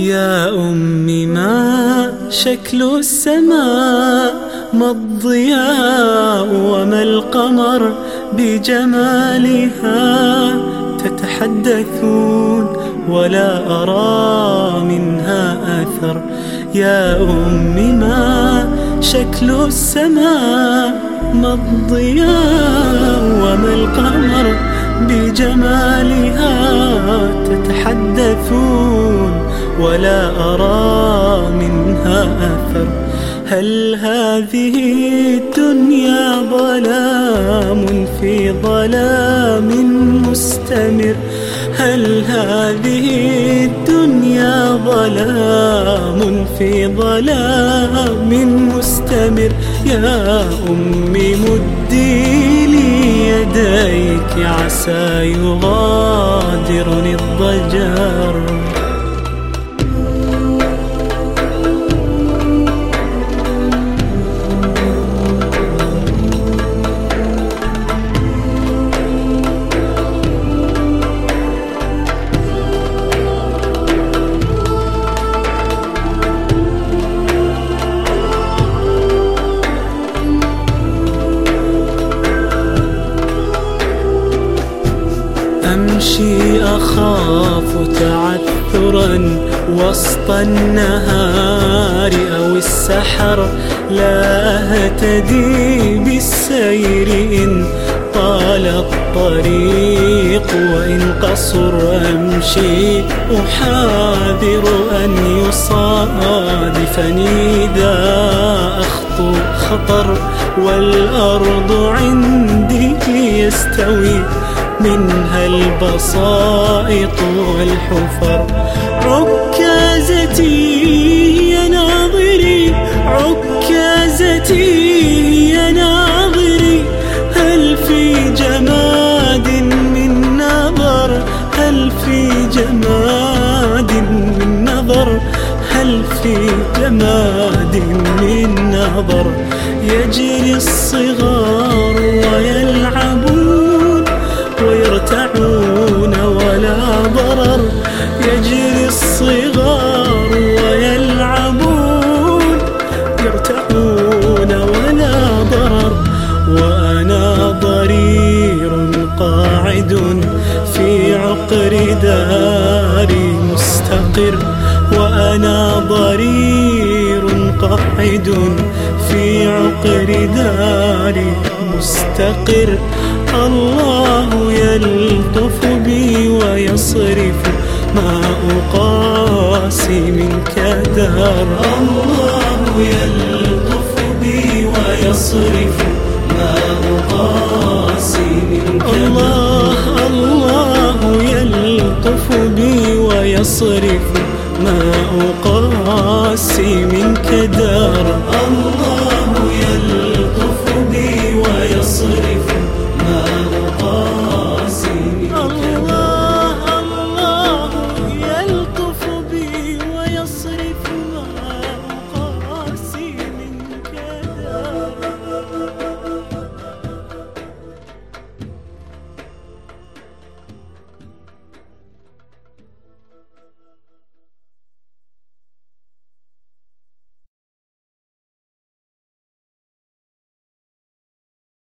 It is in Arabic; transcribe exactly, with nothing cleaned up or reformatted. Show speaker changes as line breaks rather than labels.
يا أمي ما شكل السماء، ما الضياء وما القمر بجمالها تتحدثون ولا أرى منها أثر. يا أمي ما شكل السماء، ما الضياء وما القمر بجمالها تتحدثون ولا أرى منها أثر. هل هذه الدنيا ظلام في ظلام مستمر؟ هل هذه الدنيا ظلام في ظلام مستمر؟ يا أمي مدي لي يديك عسى يغادرني الضجر. أمشي أخاف تعثرا وسط النهار أو السحر، لا أهتدي بالسير إن طال الطريق وإن قصر. أمشي أحاذر أن يصادفني ذا أخطو خطر، والأرض عندي يستوي منها البسائط والحفر. عكازتي يا ناظري، عكازتي يا ناظري، هل في جماد من نظر؟ هل في جماد من نظر؟ هل في جماد من نظر؟ يجري الصغار ويلعبون ويرتعون ولا ضرر. يجري الصغار ويلعبون يرتعون ولا ضرر، وأنا ضرير قاعد في عقر داري مستقر. وأنا ضرير قاعد في عقر داري مستقر. الله يلطف بي ويصرف ما أقاسي منك دار. الله يلطف بي ويصرف ما أقاسي منك دار. الله الله يلطف بي ويصرف ما أقاسي منك دار.